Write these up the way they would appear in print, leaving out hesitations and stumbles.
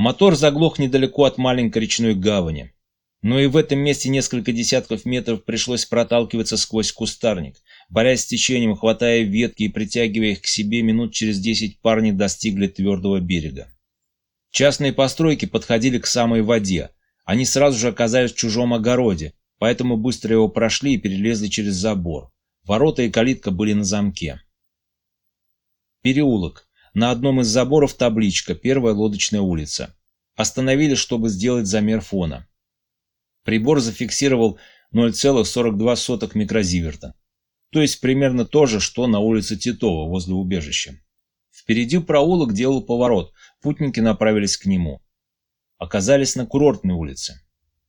Мотор заглох недалеко от маленькой речной гавани. Но и в этом месте несколько десятков метров пришлось проталкиваться сквозь кустарник. Борясь с течением, хватая ветки и притягивая их к себе, минут через 10 парни достигли твердого берега. Частные постройки подходили к самой воде. Они сразу же оказались в чужом огороде, поэтому быстро его прошли и перелезли через забор. Ворота и калитка были на замке. Переулок. На одном из заборов табличка «Первая лодочная улица». Остановились, чтобы сделать замер фона. Прибор зафиксировал 0,42 микрозиверта. То есть примерно то же, что на улице Титова возле убежища. Впереди проулок делал поворот, путники направились к нему. Оказались на курортной улице.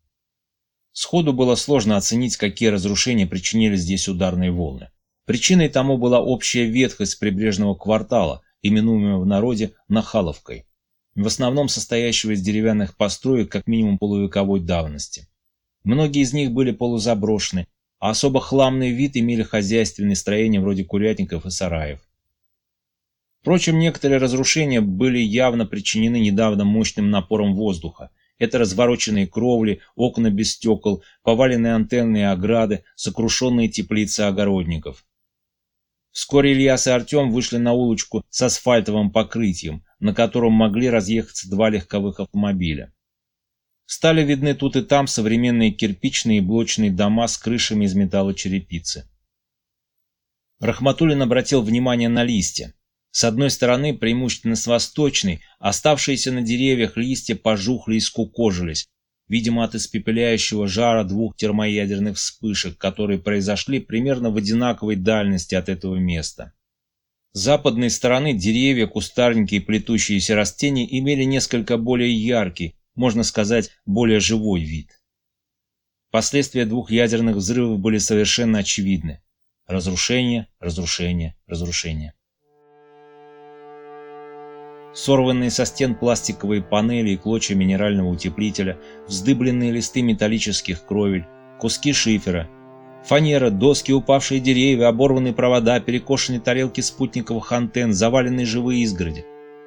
Сходу было сложно оценить, какие разрушения причинили здесь ударные волны. Причиной тому была общая ветхость прибрежного квартала, именуемого в народе Нахаловкой, в основном состоящего из деревянных построек как минимум полувековой давности. Многие из них были полузаброшены, а особо хламный вид имели хозяйственные строения вроде курятников и сараев. Впрочем, некоторые разрушения были явно причинены недавно мощным напором воздуха. Это развороченные кровли, окна без стекол, поваленные антенные ограды, сокрушенные теплицы огородников. Вскоре Ильяс и Артем вышли на улочку с асфальтовым покрытием, на котором могли разъехаться два легковых автомобиля. Стали видны тут и там современные кирпичные и блочные дома с крышами из металлочерепицы. Рахматуллин обратил внимание на листья. С одной стороны, преимущественно с восточной, оставшиеся на деревьях листья пожухли и скукожились, видимо от испепеляющего жара двух термоядерных вспышек, которые произошли примерно в одинаковой дальности от этого места. С западной стороны деревья, кустарники и плетущиеся растения имели несколько более яркий, можно сказать, более живой вид. Последствия двух ядерных взрывов были совершенно очевидны. Разрушение, разрушение, разрушение. Сорванные со стен пластиковые панели и клочья минерального утеплителя, вздыбленные листы металлических кровель, куски шифера, фанера, доски, упавшие деревья, оборванные провода, перекошенные тарелки спутниковых антенн, заваленные живые изгороди.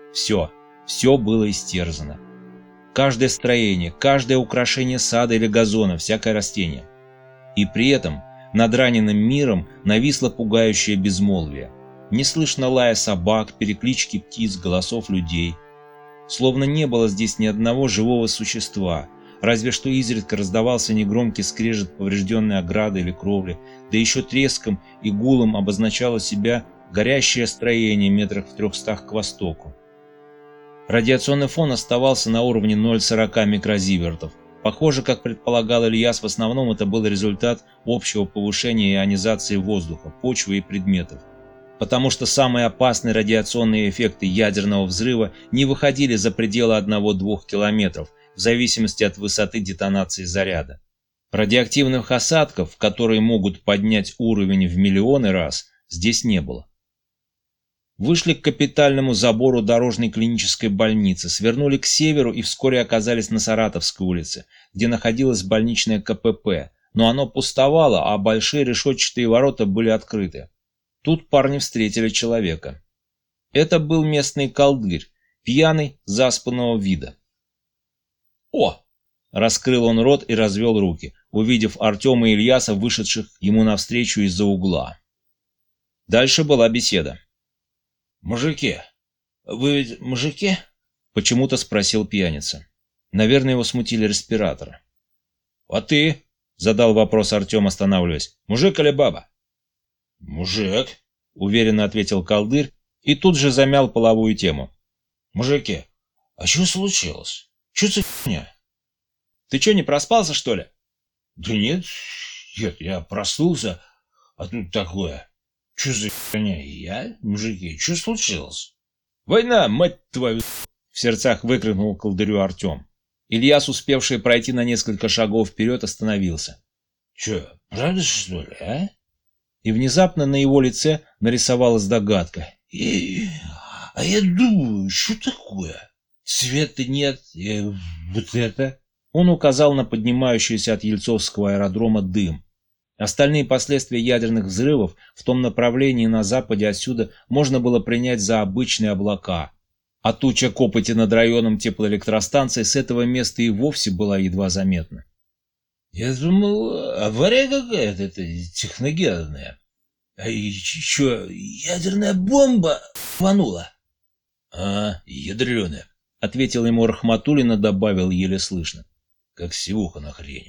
Все было истерзано. Каждое строение, каждое украшение сада или газона, всякое растение. И при этом над раненым миром нависло пугающее безмолвие. Не слышно лая собак, переклички птиц, голосов людей. Словно не было здесь ни одного живого существа, разве что изредка раздавался негромкий скрежет поврежденной ограды или кровли, да еще треском и гулом обозначало себя горящее строение метрах в 300 к востоку. Радиационный фон оставался на уровне 0,40 микрозивертов. Похоже, как предполагал Ильяс, в основном это был результат общего повышения ионизации воздуха, почвы и предметов. Потому что самые опасные радиационные эффекты ядерного взрыва не выходили за пределы 1-2 километров, в зависимости от высоты детонации заряда. Радиоактивных осадков, которые могут поднять уровень в миллионы раз, здесь не было. Вышли к капитальному забору дорожной клинической больницы, свернули к северу и вскоре оказались на Саратовской улице, где находилось больничное КПП, но оно пустовало, а большие решетчатые ворота были открыты. Тут парни встретили человека. Это был местный колдырь, пьяный, заспанного вида. «О!» – раскрыл он рот и развел руки, увидев Артема и Ильяса, вышедших ему навстречу из-за угла. Дальше была беседа. «Мужики, вы ведь мужики?» – почему-то спросил пьяница. Наверное, его смутили респираторы. «А ты?» – задал вопрос Артем, останавливаясь. «Мужик или баба?» «Мужик», — уверенно ответил колдырь и тут же замял половую тему. «Мужики, а что случилось? Что за фигня?» «Ты что, не проспался, что ли?» «Да нет, я проснулся, а тут такое. Что за фигня? Мужики, что случилось?» «Война, мать твою!» — в сердцах выкрикнул колдырю Артем. Ильяс, успевший пройти на несколько шагов вперед, остановился. «Че, правда что ли, а?» И внезапно на его лице нарисовалась догадка. А я думаю, что такое? Света нет, вот это...» Он указал на поднимающийся от Ельцовского аэродрома дым. Остальные последствия ядерных взрывов в том направлении на западе отсюда можно было принять за обычные облака. а туча копоти над районом теплоэлектростанции с этого места и вовсе была едва заметна. Я думал, авария какая-то, это техногенная. А еще ядерная бомба рванула. Ядреная, ответил ему Рахматуллин и добавил еле слышно. Как сивуха на хрень.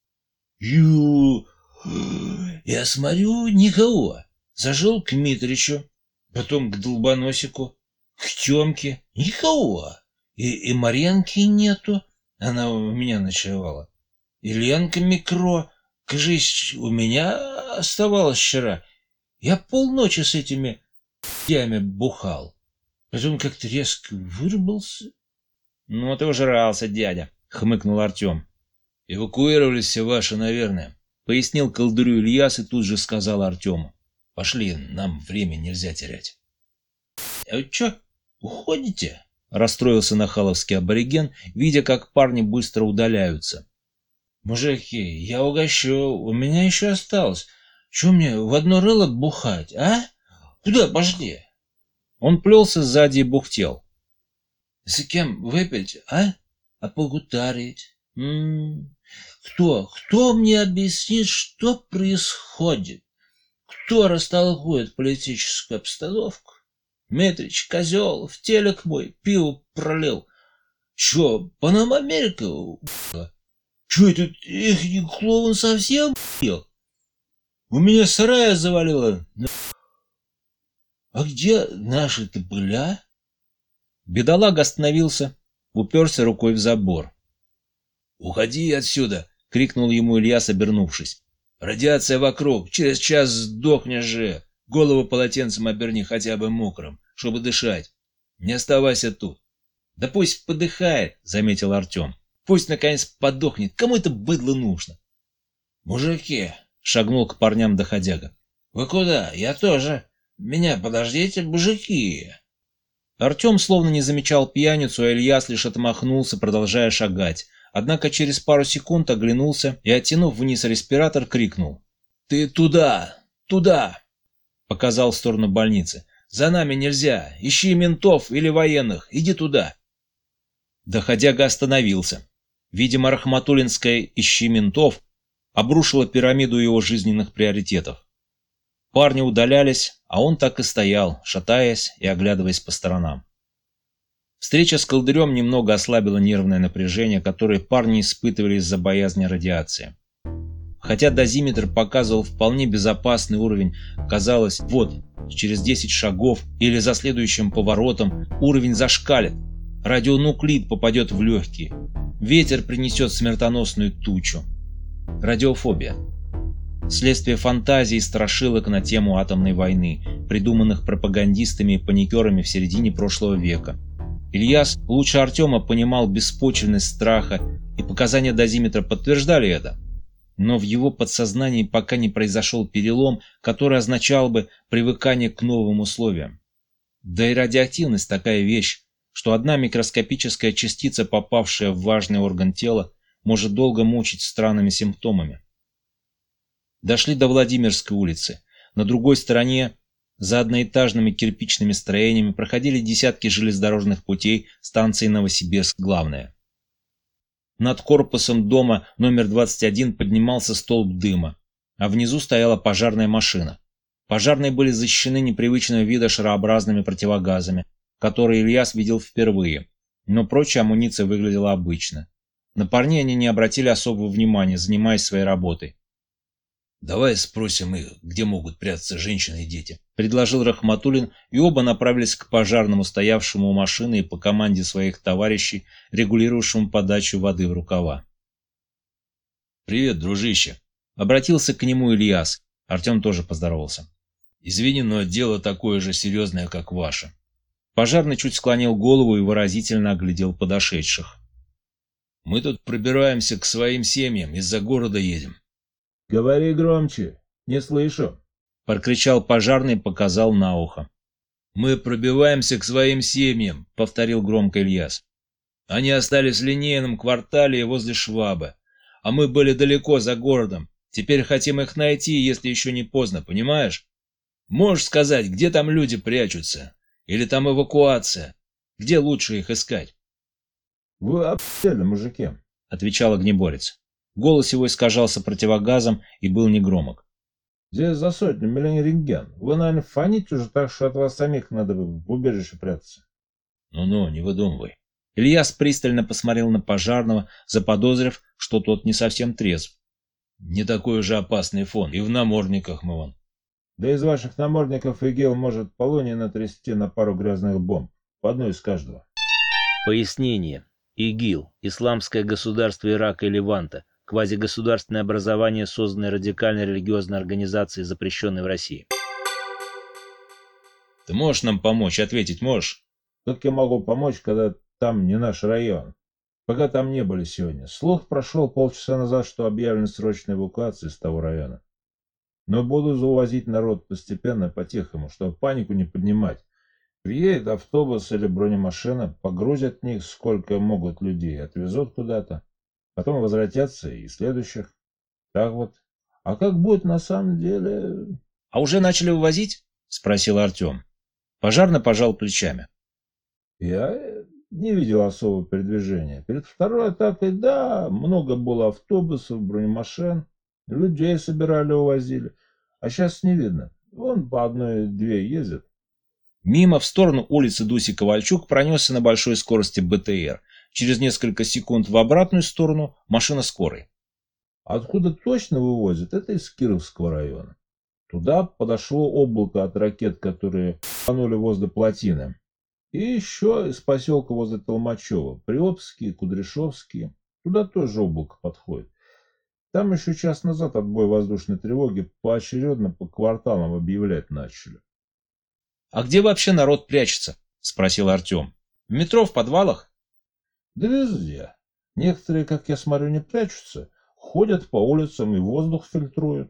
Я смотрю, никого. Зашел к Митричу, потом к Долбоносику, к Тёмке. Никого. И Марьянки нету. Она у меня ночевала. И Ленка Микро, кажись, у меня оставалась вчера. Я полночи с этими ями бухал. Потом как-то резко вырубился. — Ну ты ужрался, дядя, — хмыкнул Артем. — Эвакуировались все ваши, наверное, — пояснил колдырю Ильяс и тут же сказал Артему. — Пошли, нам время нельзя терять. — А вы чё, уходите? — расстроился нахаловский абориген, видя, как парни быстро удаляются. — Мужики, я угощу, у меня еще осталось. Чё мне в одно рыло бухать, а? Куда пошли? Он плелся сзади и бухтел. — За кем выпить, а? А погутарить? Кто мне объяснит, что происходит? Кто растолкует политическую обстановку? Митрич, козел, в телек мой пиво пролил. Чё, Панама Америка? Чё этот ихний клоун совсем ел? У меня сарая завалило. А где наши-то были, а? Бедолага остановился, уперся рукой в забор. «Уходи отсюда!» — крикнул ему Ильяс, обернувшись. «Радиация вокруг, через час сдохнешь же! Голову полотенцем оберни хотя бы мокрым, чтобы дышать. Не оставайся тут!» «Да пусть подыхает!» — заметил Артем. «Пусть наконец подохнет, кому это быдло нужно?» «Мужики!» — шагнул к парням доходяга. «Вы куда? Я тоже! Меня подождите, мужики!» Артем словно не замечал пьяницу, а Ильяс лишь отмахнулся, продолжая шагать. Однако через пару секунд оглянулся и, оттянув вниз респиратор, крикнул. «Ты туда! Туда!» — показал в сторону больницы. «За нами нельзя! Ищи ментов или военных! Иди туда!» Доходяга остановился. Видимо, Рахматуллинская «Ищи ментов» обрушила пирамиду его жизненных приоритетов. Парни удалялись, а он так и стоял, шатаясь и оглядываясь по сторонам. Встреча с колдырем немного ослабила нервное напряжение, которое парни испытывали из-за боязни радиации. Хотя дозиметр показывал вполне безопасный уровень, казалось, вот, через 10 шагов или за следующим поворотом уровень зашкалит, радионуклид попадет в легкие, ветер принесет смертоносную тучу. Радиофобия. Следствие фантазий и страшилок на тему атомной войны, придуманных пропагандистами и паникерами в середине прошлого века. Ильяс лучше Артема понимал беспочвенность страха, и показания дозиметра подтверждали это. Но в его подсознании пока не произошел перелом, который означал бы привыкание к новым условиям. Да и радиоактивность такая вещь, что одна микроскопическая частица, попавшая в важный орган тела, может долго мучить странными симптомами. Дошли до Владимирской улицы. На другой стороне, за одноэтажными кирпичными строениями, проходили десятки железнодорожных путей станции Новосибирск главная. Над корпусом дома номер 21 поднимался столб дыма, а внизу стояла пожарная машина. Пожарные были защищены непривычного вида шарообразными противогазами, которые Ильяс видел впервые, но прочая амуниция выглядела обычно. На парней они не обратили особого внимания, занимаясь своей работой. «Давай спросим их, где могут прятаться женщины и дети», — предложил Рахматуллин, и оба направились к пожарному, стоявшему у машины и по команде своих товарищей, регулировавшему подачу воды в рукава. «Привет, дружище», — обратился к нему Ильяс. Артем тоже поздоровался. «Извини, но дело такое же серьезное, как ваше». Пожарный чуть склонил голову и выразительно оглядел подошедших. «Мы тут пробираемся к своим семьям, из-за города едем». «Говори громче, не слышу», — прокричал пожарный и показал на ухо. «Мы пробиваемся к своим семьям», — повторил громко Ильяс. «Они остались в линейном квартале и возле Швабы, а мы были далеко за городом. Теперь хотим их найти, если еще не поздно, понимаешь? Можешь сказать, где там люди прячутся? Или там эвакуация? Где лучше их искать? Вы обсели, мужики. Отвечал огнеборец. Голос его искажался противогазом и был негромок. Здесь за 100 миллионов рентген. Вы, наверное, фоните уже так, что от вас самих надо в убежище прятаться. Ну-ну, не выдумывай. Ильяс пристально посмотрел на пожарного, заподозрив, что тот не совсем трезв. Не такой уже опасный фон, и в намордниках мы вон. Да из ваших намордников ИГИЛ может полоний натрясти на пару грязных бомб. По одной из каждого. Пояснение. ИГИЛ. Исламское государство Ирака и Леванта. Квазигосударственное образование, созданное радикальной религиозной организацией, запрещенной в России. Ты можешь нам помочь? Ответить можешь? Как я могу помочь, когда там не наш район? Пока там не были сегодня. Слух прошел полчаса назад, что объявлена срочная эвакуация из того района. Но буду увозить народ постепенно, по-тихому, чтобы панику не поднимать. Приедет автобус или бронемашина, погрузят в них сколько могут людей, отвезут куда-то. Потом возвратятся и следующих. Так вот. А как будет на самом деле... А уже начали вывозить? Спросил Артем. Пожарный пожал плечами. Я не видел особого передвижения. Перед второй атакой, да, много было автобусов, бронемашин. Людей собирали, увозили. А сейчас не видно. Вон по одной-две ездят. Мимо в сторону улицы Дуси Ковальчук пронесся на большой скорости БТР. Через несколько секунд в обратную сторону машина скорой. Откуда точно вывозят, это из Кировского района. Туда подошло облако от ракет, которые панули возле плотины. И еще из поселка возле Толмачева. Приобские, Кудряшовские. Туда тоже облако подходит. Там еще час назад отбой воздушной тревоги поочередно по кварталам объявлять начали. «А где вообще народ прячется?» – спросил Артем. «В метро, в подвалах?» Да везде. Некоторые, как я смотрю, не прячутся. Ходят по улицам и воздух фильтруют.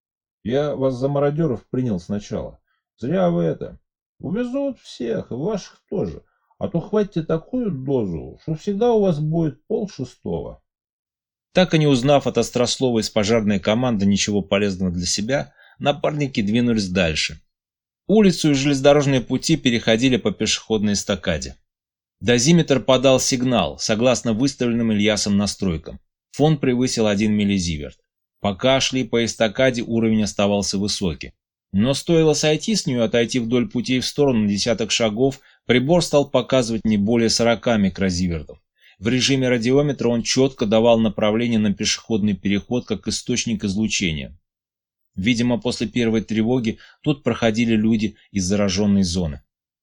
Я вас за мародеров принял сначала. Зря вы это. Увезут всех, и ваших тоже. А то хватите такую дозу, что всегда у вас будет 5:30. Так и не узнав от Острослова из пожарной команды ничего полезного для себя, напарники двинулись дальше. Улицу и железнодорожные пути переходили по пешеходной эстакаде. Дозиметр подал сигнал, согласно выставленным Ильясом настройкам. Фон превысил 1 миллизиверт. Пока шли по эстакаде, уровень оставался высокий. Но стоило сойти с нее, отойти вдоль путей в сторону на десяток шагов, прибор стал показывать не более 40 микрозивертов. В режиме радиометра он четко давал направление на пешеходный переход как источник излучения. Видимо, после первой тревоги тут проходили люди из зараженной зоны.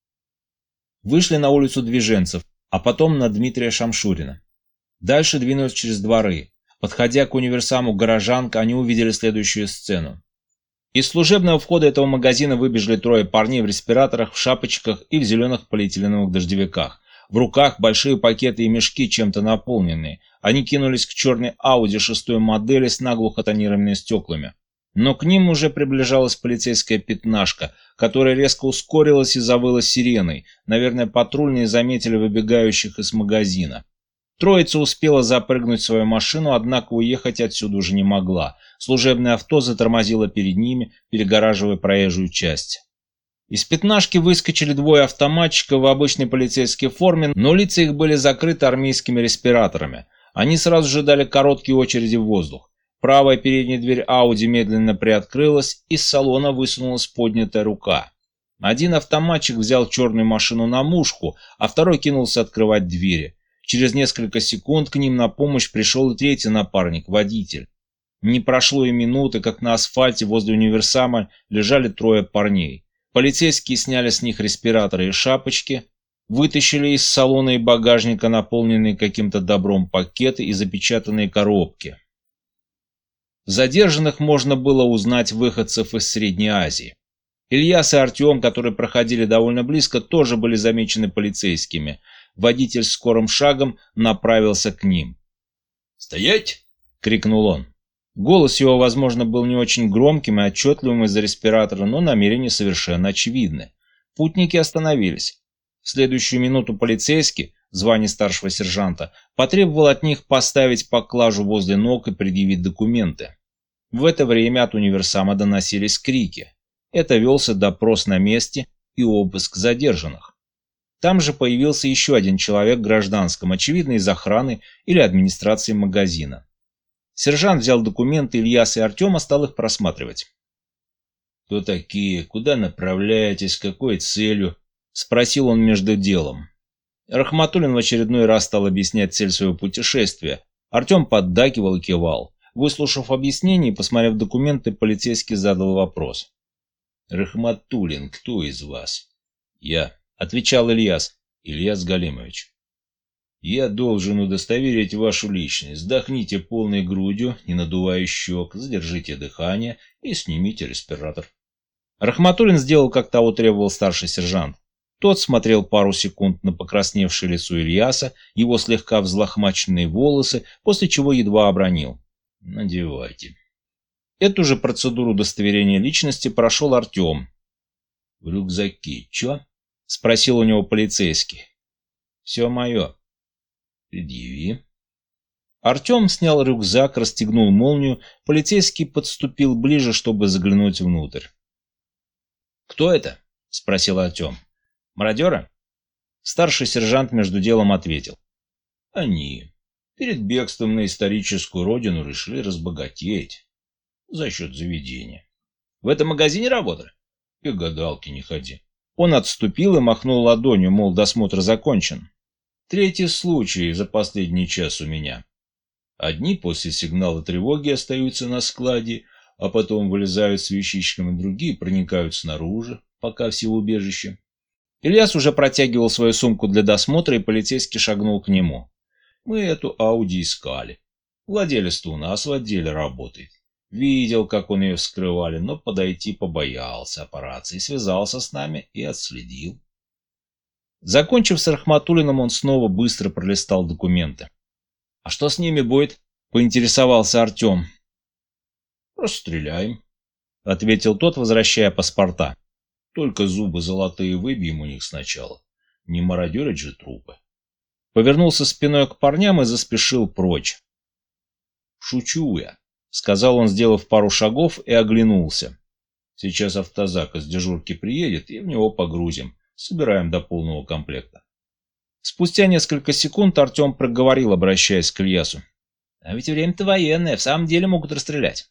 Вышли на улицу Движенцев, а потом на Дмитрия Шамшурина. Дальше двинулись через дворы. Подходя к универсаму «Горожанка», они увидели следующую сцену. Из служебного входа этого магазина выбежали 3 парней в респираторах, в шапочках и в зеленых полиэтиленовых дождевиках. В руках большие пакеты и мешки, чем-то наполненные. Они кинулись к черной Ауди 6-й модели с наглухо тонированными стеклами. Но к ним уже приближалась полицейская пятнашка, которая резко ускорилась и завыла сиреной. Наверное, патрульные заметили выбегающих из магазина. Троица успела запрыгнуть в свою машину, однако уехать отсюда уже не могла. Служебное авто затормозило перед ними, перегораживая проезжую часть. Из пятнашки выскочили 2 автоматчиков в обычной полицейской форме, но лица их были закрыты армейскими респираторами. Они сразу же дали короткие очереди в воздух. Правая передняя дверь Ауди медленно приоткрылась, из салона высунулась поднятая рука. Один автоматчик взял черную машину на мушку, а второй кинулся открывать двери. Через несколько секунд к ним на помощь пришел и третий напарник, водитель. Не прошло и минуты, как на асфальте возле универсама лежали 3 парней. Полицейские сняли с них респираторы и шапочки, вытащили из салона и багажника наполненные каким-то добром пакеты и запечатанные коробки. В задержанных можно было узнать выходцев из Средней Азии. Ильяс и Артем, которые проходили довольно близко, тоже были замечены полицейскими. Водитель скорым шагом направился к ним. «Стоять!» — крикнул он. Голос его, возможно, был не очень громким и отчетливым из-за респиратора, но намерения совершенно очевидны. Путники остановились. В следующую минуту полицейский, в звании старшего сержанта, потребовал от них поставить поклажу возле ног и предъявить документы. В это время от универсама доносились крики. Это велся допрос на месте и обыск задержанных. Там же появился еще один человек в гражданском, очевидно, из охраны или администрации магазина. Сержант взял документы Ильяса и Артема, стал их просматривать. «Кто такие? Куда направляетесь? С какой целью?» — спросил он между делом. Рахматуллин в очередной раз стал объяснять цель своего путешествия. Артем поддакивал и кивал. Выслушав объяснение и посмотрев документы, полицейский задал вопрос. «Рахматуллин, кто из вас?» «Я», — отвечал Ильяс, Ильяс Галимович. «Я должен удостоверить вашу личность. Вдохните полной грудью, не надувая щек, задержите дыхание и снимите респиратор». Рахматуллин сделал, как того требовал старший сержант. Тот смотрел пару секунд на покрасневшее лицо Ильяса, его слегка взлохмаченные волосы, после чего едва обронил. «Надевайте». Эту же процедуру удостоверения личности прошел Артем. «В рюкзаке чё?» — спросил у него полицейский. «Все мое». «Предъяви». Артем снял рюкзак, расстегнул молнию, полицейский подступил ближе, чтобы заглянуть внутрь. «Кто это?» — спросил Артем. «Мародеры?» Старший сержант между делом ответил. «Они перед бегством на историческую родину решили разбогатеть за счет заведения». «В этом магазине работали?» «И гадалки не ходи». Он отступил и махнул ладонью, мол, досмотр закончен. «Третий случай за последний час у меня. Одни после сигнала тревоги остаются на складе, а потом вылезают с вещичками, другие проникают снаружи, пока все в убежище». Ильяс уже протягивал свою сумку для досмотра, и полицейский шагнул к нему. «Мы эту Ауди искали. Владелец-то у нас в отделе работает. Видел, как он ее вскрывали, но подойти побоялся операции, связался с нами и отследил». Закончив с Рахматуллиным, он снова быстро пролистал документы. «А что с ними будет?» — поинтересовался Артем. «Расстреляем», — ответил тот, возвращая паспорта. «Только зубы золотые выбьем у них сначала. Не мародерить же трупы». Повернулся спиной к парням и заспешил прочь. «Шучу я», — сказал он, сделав пару шагов, и оглянулся. «Сейчас автозак из дежурки приедет, и в него погрузим. Собираем до полного комплекта». Спустя несколько секунд Артем проговорил, обращаясь к Ильясу. «А ведь время-то военное, в самом деле могут расстрелять».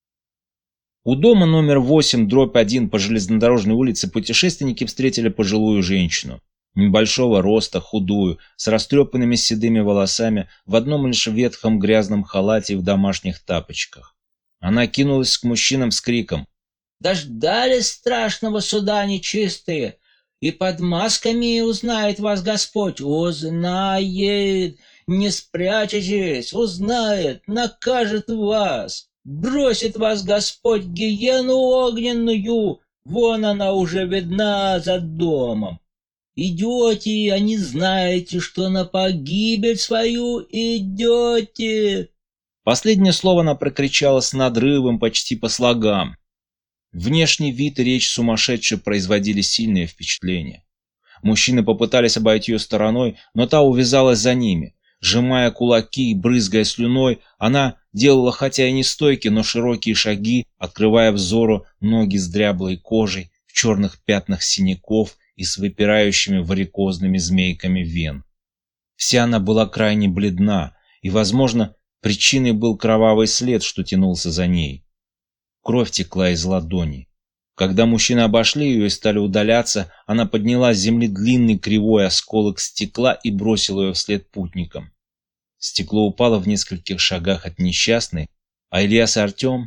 У дома номер 8/1 по железнодорожной улице путешественники встретили пожилую женщину. Небольшого роста, худую, с растрепанными седыми волосами, в одном лишь ветхом грязном халате и в домашних тапочках. Она кинулась к мужчинам с криком: «Дождались страшного суда нечистые, и под масками узнает вас Господь, узнает, не спрячетесь, узнает, накажет вас. Бросит вас Господь в гиену огненную, вон она уже видна за домом. Идете, а не знаете, что на погибель свою идете». Последнее слово она прокричала с надрывом, почти по слогам. Внешний вид и речь сумасшедшей производили сильное впечатление. Мужчины попытались обойти ее стороной, но та увязалась за ними. Сжимая кулаки и брызгая слюной, она делала хотя и не стойкие, но широкие шаги, открывая взору ноги с дряблой кожей, в черных пятнах синяков и с выпирающими варикозными змейками вен. Вся она была крайне бледна, и, возможно, причиной был кровавый след, что тянулся за ней. Кровь текла из ладони. Когда мужчины обошли ее и стали удаляться, она подняла с земли длинный кривой осколок стекла и бросила ее вслед путникам. Стекло упало в нескольких шагах от несчастной, а Ильяс и Артем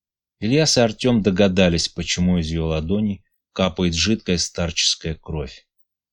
догадались, почему из ее ладони капает жидкая старческая кровь.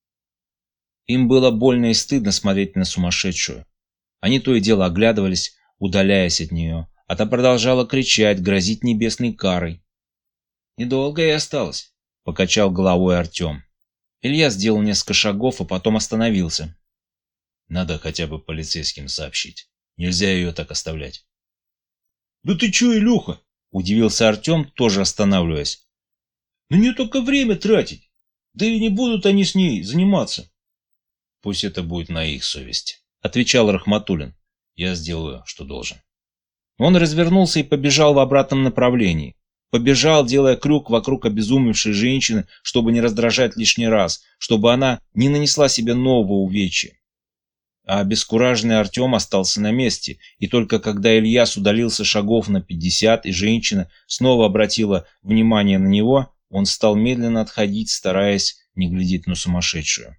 Им было больно и стыдно смотреть на сумасшедшую. Они то и дело оглядывались, удаляясь от нее, а та продолжала кричать, грозить небесной карой. «Недолго и осталось», — покачал головой Артем. Илья сделал несколько шагов, а потом остановился. «Надо хотя бы полицейским сообщить. Нельзя ее так оставлять». «Да ты че, Илюха?» — удивился Артем, тоже останавливаясь. «Ну не только время тратить. Да и не будут они с ней заниматься». «Пусть это будет на их совести», — отвечал Рахматуллин. «Я сделаю, что должен». Он развернулся и побежал в обратном направлении. побежал, делая крюк вокруг обезумевшей женщины, чтобы не раздражать лишний раз, чтобы она не нанесла себе нового увечья. А обескураженный Артем остался на месте, и только когда Ильяс удалился шагов на 50, и женщина снова обратила внимание на него, он стал медленно отходить, стараясь не глядеть на сумасшедшую.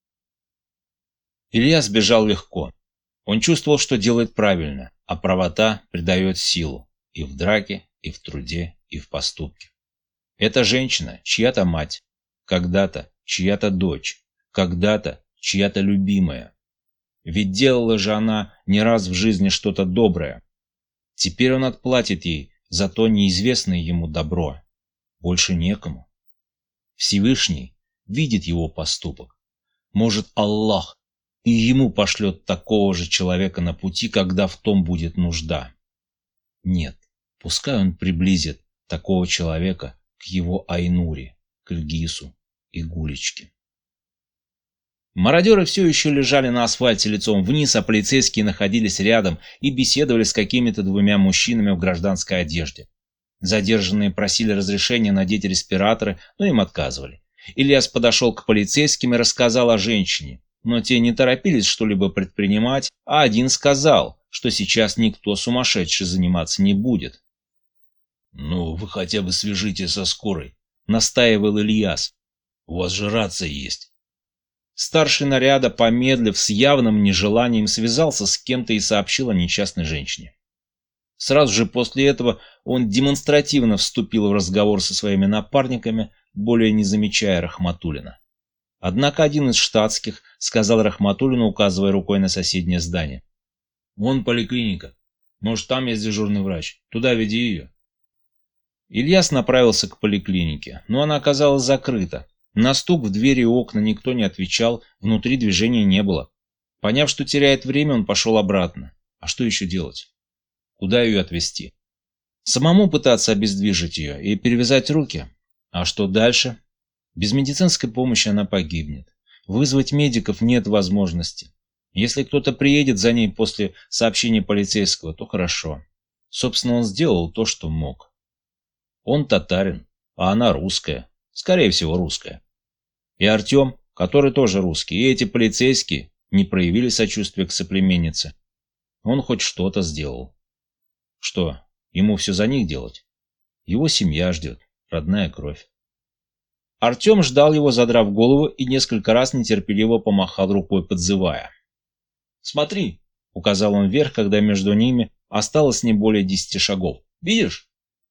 Ильяс бежал легко. Он чувствовал, что делает правильно, а правота придает силу и в драке, и в труде, и в поступке. Эта женщина чья-то мать, когда-то чья-то дочь, когда-то чья-то любимая. Ведь делала же она не раз в жизни что-то доброе. Теперь он отплатит ей за то неизвестное ему добро. Больше некому. Всевышний видит его поступок. Может, Аллах и ему пошлет такого же человека на пути, когда в том будет нужда. Нет, пускай он приблизит такого человека к его Айнуре, к Ильгису и Гулечке. Мародеры все еще лежали на асфальте лицом вниз, а полицейские находились рядом и беседовали с какими-то двумя мужчинами в гражданской одежде. Задержанные просили разрешения надеть респираторы, но им отказывали. Ильяс подошел к полицейским и рассказал о женщине, но те не торопились что-либо предпринимать, а один сказал, что сейчас никто сумасшедший заниматься не будет. «Ну, вы хотя бы свяжите со скорой», — настаивал Ильяс. «У вас же рация есть». Старший наряда, помедлив с явным нежеланием, связался с кем-то и сообщил о несчастной женщине. Сразу же после этого он демонстративно вступил в разговор со своими напарниками, более не замечая Рахматуллина. Однако один из штатских сказал Рахматуллину, указывая рукой на соседнее здание: «Вон поликлиника. Может, там есть дежурный врач. Туда веди ее». Ильяс направился к поликлинике, но она оказалась закрыта. На стук в двери и окна никто не отвечал, внутри движения не было. Поняв, что теряет время, он пошел обратно. А что еще делать? Куда ее отвезти? Самому пытаться обездвижить ее и перевязать руки? А что дальше? Без медицинской помощи она погибнет. Вызвать медиков нет возможности. Если кто-то приедет за ней после сообщения полицейского, то хорошо. Собственно, он сделал то, что мог. Он татарин, а она русская. Скорее всего, русская. И Артем, который тоже русский, и эти полицейские не проявили сочувствия к соплеменнице. Он хоть что-то сделал. Что, ему все за них делать? Его семья ждет, родная кровь. Артем ждал его, задрав голову, и несколько раз нетерпеливо помахал рукой, подзывая. «Смотри», — указал он вверх, когда между ними осталось не более 10 шагов. «Видишь?»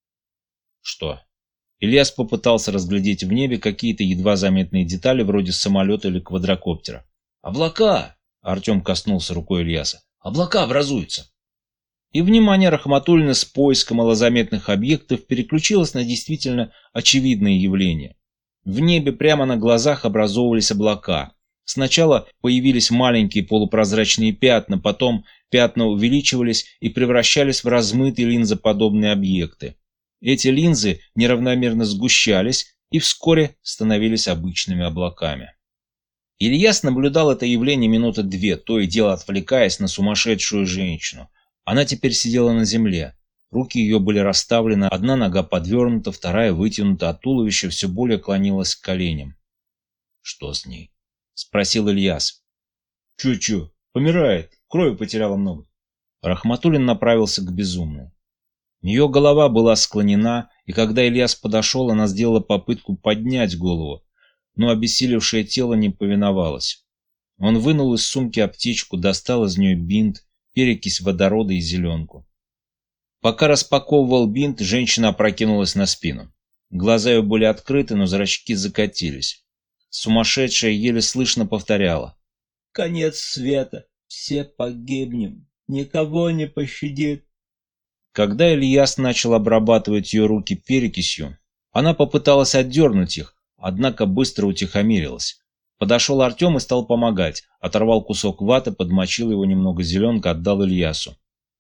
«Что?» Ильяс попытался разглядеть в небе какие-то едва заметные детали, вроде самолета или квадрокоптера. «Облака!» — Артем коснулся рукой Ильяса. «Облака образуются!» И внимание Рахматуллина с поиском малозаметных объектов переключилось на действительно очевидные явления. В небе прямо на глазах образовывались облака. Сначала появились маленькие полупрозрачные пятна, потом пятна увеличивались и превращались в размытые линзоподобные объекты. Эти линзы неравномерно сгущались и вскоре становились обычными облаками. Ильяс наблюдал это явление минуты 2, то и дело отвлекаясь на сумасшедшую женщину. Она теперь сидела на земле. Руки ее были расставлены, одна нога подвернута, вторая вытянута, а туловище все более клонилось к коленям. «Что с ней?» — спросил Ильяс. «Чё, помирает, крови потеряла много». Рахматуллин направился к безумной. Ее голова была склонена, и когда Ильяс подошел, она сделала попытку поднять голову, но обессилевшее тело не повиновалось. Он вынул из сумки аптечку, достал из нее бинт, перекись водорода и зеленку. Пока распаковывал бинт, женщина опрокинулась на спину. Глаза ее были открыты, но зрачки закатились. Сумасшедшая еле слышно повторяла: «Конец света, все погибнем, никого не пощадит». Когда Ильяс начал обрабатывать ее руки перекисью, она попыталась отдернуть их, однако быстро утихомирилась. Подошел Артем и стал помогать, оторвал кусок ваты, подмочил его немного зеленка, отдал Ильясу.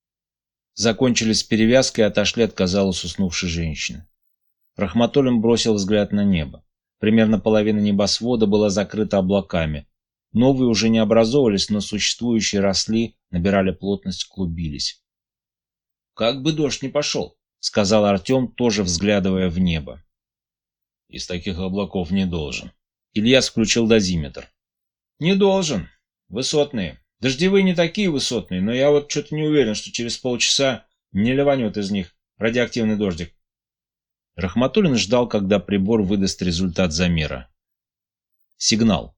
Закончили с перевязкой и отошли от, казалось, уснувшей женщины. Рахматуллин бросил взгляд на небо. Примерно половина небосвода была закрыта облаками. Новые уже не образовывались, но существующие росли, набирали плотность, клубились. «Как бы дождь не пошел», сказал Артем, тоже взглядывая в небо. Из таких облаков не должен. Ильяс включил дозиметр. Не должен. Высотные. Дождевые не такие высотные, но я вот что-то не уверен, что через полчаса не ливанет из них радиоактивный дождик. Рахматуллин ждал, когда прибор выдаст результат замера. Сигнал.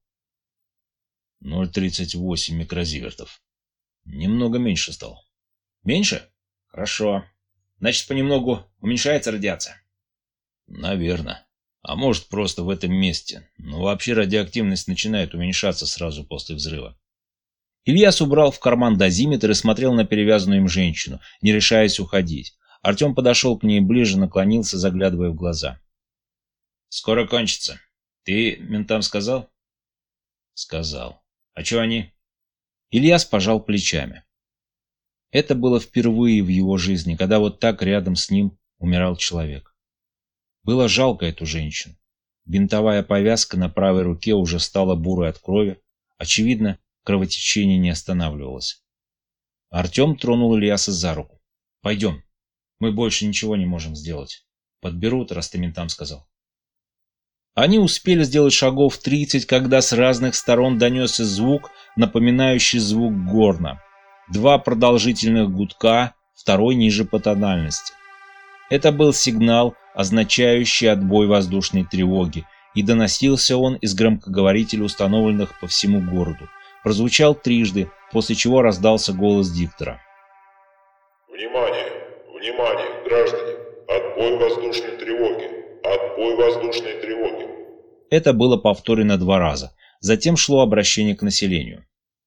0,38 микрозивертов. Немного меньше стал. Меньше? Хорошо. Значит, понемногу уменьшается радиация? Наверное. А может, просто в этом месте. Но вообще радиоактивность начинает уменьшаться сразу после взрыва. Ильяс убрал в карман дозиметр и смотрел на перевязанную им женщину, не решаясь уходить. Артем подошел к ней ближе, наклонился, заглядывая в глаза. «Скоро кончится. Ты ментам сказал?» «Сказал. А что они?» Ильяс пожал плечами. Это было впервые в его жизни, когда вот так рядом с ним умирал человек. Было жалко эту женщину. Бинтовая повязка на правой руке уже стала бурой от крови. Очевидно, кровотечение не останавливалось. Артем тронул Ильяса за руку. «Пойдем. Мы больше ничего не можем сделать. Подберут, раз ты ментам сказал». Они успели сделать шагов 30, когда с разных сторон донесся звук, напоминающий звук горна. 2 продолжительных гудка, второй ниже по тональности. Это был сигнал, означающий отбой воздушной тревоги, и доносился он из громкоговорителей, установленных по всему городу. Прозвучал трижды, после чего раздался голос диктора. «Внимание! Внимание, граждане! Отбой воздушной тревоги! Отбой воздушной тревоги!» Это было повторено 2 раза. Затем шло обращение к населению.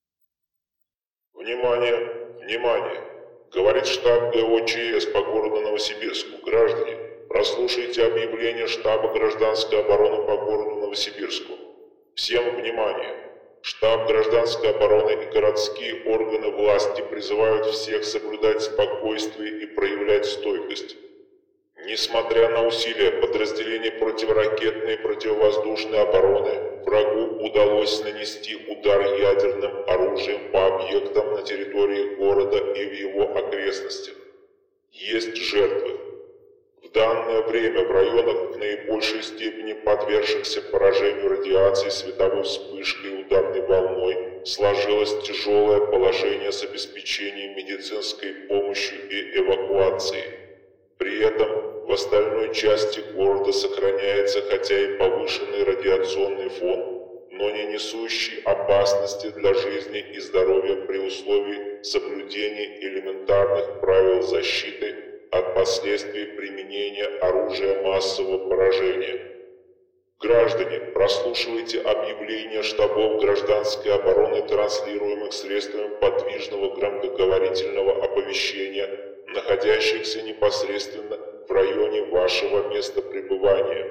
«Внимание! Внимание! Говорит штаб ГОЧС по городу Новосибирску. Граждане, прослушайте объявление штаба гражданской обороны по городу Новосибирску. Всем внимание! Штаб гражданской обороны и городские органы власти призывают всех соблюдать спокойствие и проявлять стойкость. Несмотря на усилия подразделений противоракетной и противовоздушной обороны, врагу удалось нанести удар ядерным оружием по объектам на территории города и в его окрестностях. Есть жертвы. В данное время в районах в наибольшей степени подвергшихся поражению радиации, световой вспышкой и ударной волной сложилось тяжелое положение с обеспечением медицинской помощью и эвакуацией. При этом в остальной части города сохраняется хотя и повышенный радиационный фон, но не несущий опасности для жизни и здоровья при условии соблюдения элементарных правил защиты от последствий применения оружия массового поражения. Граждане, прослушивайте объявления штабов гражданской обороны, транслируемых средствами подвижного громкоговорительного оповещения, находящихся непосредственно в районе вашего места пребывания.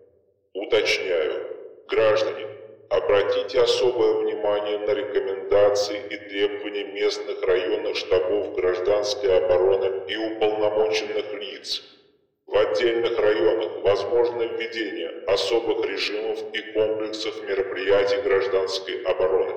Уточняю, граждане, обратите особое внимание на рекомендации и требования местных районных штабов гражданской обороны и уполномоченных лиц. В отдельных районах возможно введение особых режимов и комплексов мероприятий гражданской обороны.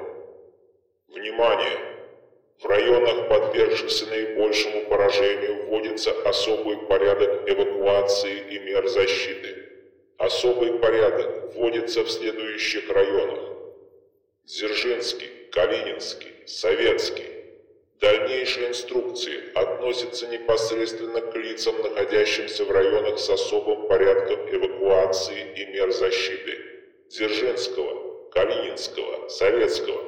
Внимание! В районах, подвергшихся наибольшему поражению, вводится особый порядок эвакуации и мер защиты. Особый порядок вводится в следующих районах: Дзержинский, Калининский, Советский. Дальнейшие инструкции относятся непосредственно к лицам, находящимся в районах с особым порядком эвакуации и мер защиты: Дзержинского, Калининского, Советского.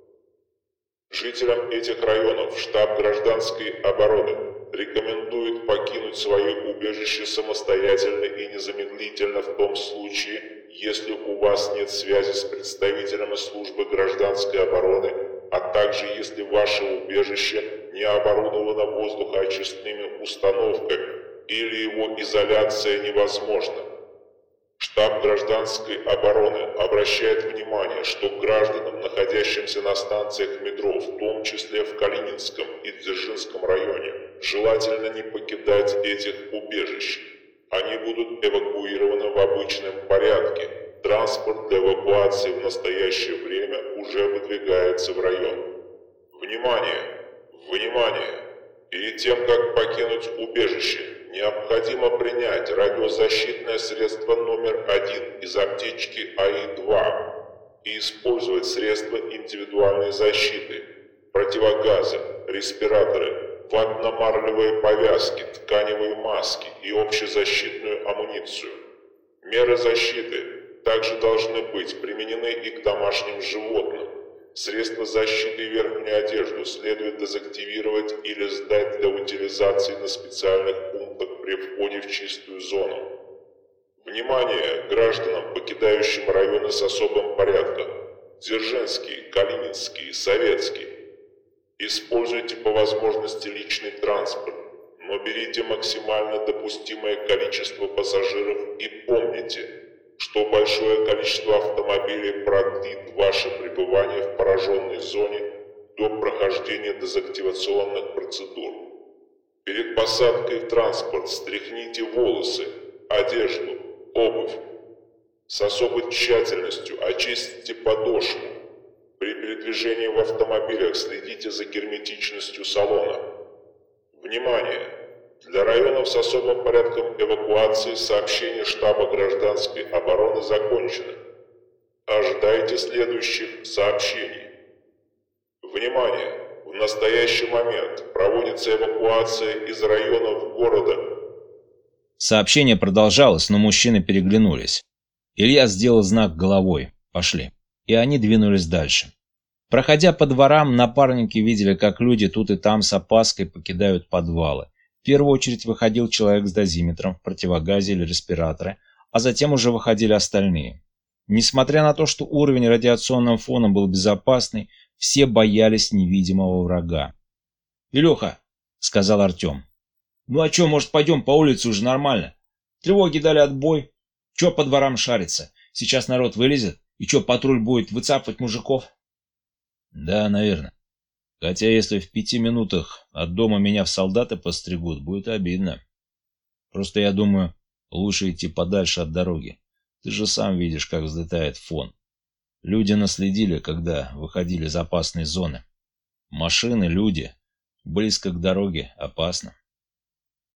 Жителям этих районов штаб гражданской обороны рекомендует покинуть свои убежища самостоятельно и незамедлительно в том случае, если у вас нет связи с представителями службы гражданской обороны, а также если ваше убежище не оборудовано воздухоочистными установками или его изоляция невозможна. Штаб гражданской обороны обращает внимание, что гражданам, находящимся на станциях метро, в том числе в Калининском и Дзержинском районе, желательно не покидать этих убежищ. Они будут эвакуированы в обычном порядке. Транспорт для эвакуации в настоящее время уже выдвигается в район. Внимание! Внимание! Перед тем, как покинуть убежище, необходимо принять радиозащитное средство номер 1 из аптечки АИ-2 и использовать средства индивидуальной защиты, противогазы, респираторы, ватно-марлевые повязки, тканевые маски и общезащитную амуницию. Меры защиты также должны быть применены и к домашним животным. Средства защиты и верхнюю одежду следует дезактивировать или сдать для утилизации на специальных пунктах при входе в чистую зону. Внимание гражданам, покидающим районы с особым порядком. Дзержинский, Калининский, Советский. Используйте по возможности личный транспорт, но берите максимально допустимое количество пассажиров и помните, что большое количество автомобилей продлит ваше пребывание в пораженной зоне до прохождения дезактивационных процедур. Перед посадкой в транспорт стряхните волосы, одежду, обувь. С особой тщательностью очистите подошву. При передвижении в автомобилях следите за герметичностью салона. Внимание! Для районов с особым порядком эвакуации сообщение штаба гражданской обороны закончено. Ожидайте следующих сообщений. Внимание! В настоящий момент проводится эвакуация из районов города. Сообщение продолжалось, но мужчины переглянулись. Илья сделал знак головой «Пошли», и они двинулись дальше. Проходя по дворам, напарники видели, как люди тут и там с опаской покидают подвалы. В первую очередь выходил человек с дозиметром в противогазе или респираторе, а затем уже выходили остальные. Несмотря на то, что уровень радиационного фона был безопасный, все боялись невидимого врага. «Илюха», — сказал Артем, — «ну а чё, может, пойдем по улице, уже нормально? Тревоги дали отбой. Чё по дворам шарится? Сейчас народ вылезет, и чё, патруль будет выцапывать мужиков?» «Да, наверное. Хотя если в 5 минутах от дома меня в солдаты постригут, будет обидно. Просто я думаю, лучше идти подальше от дороги. Ты же сам видишь, как взлетает фон. Люди наследили, когда выходили из опасной зоны. Машины, люди. Близко к дороге опасно».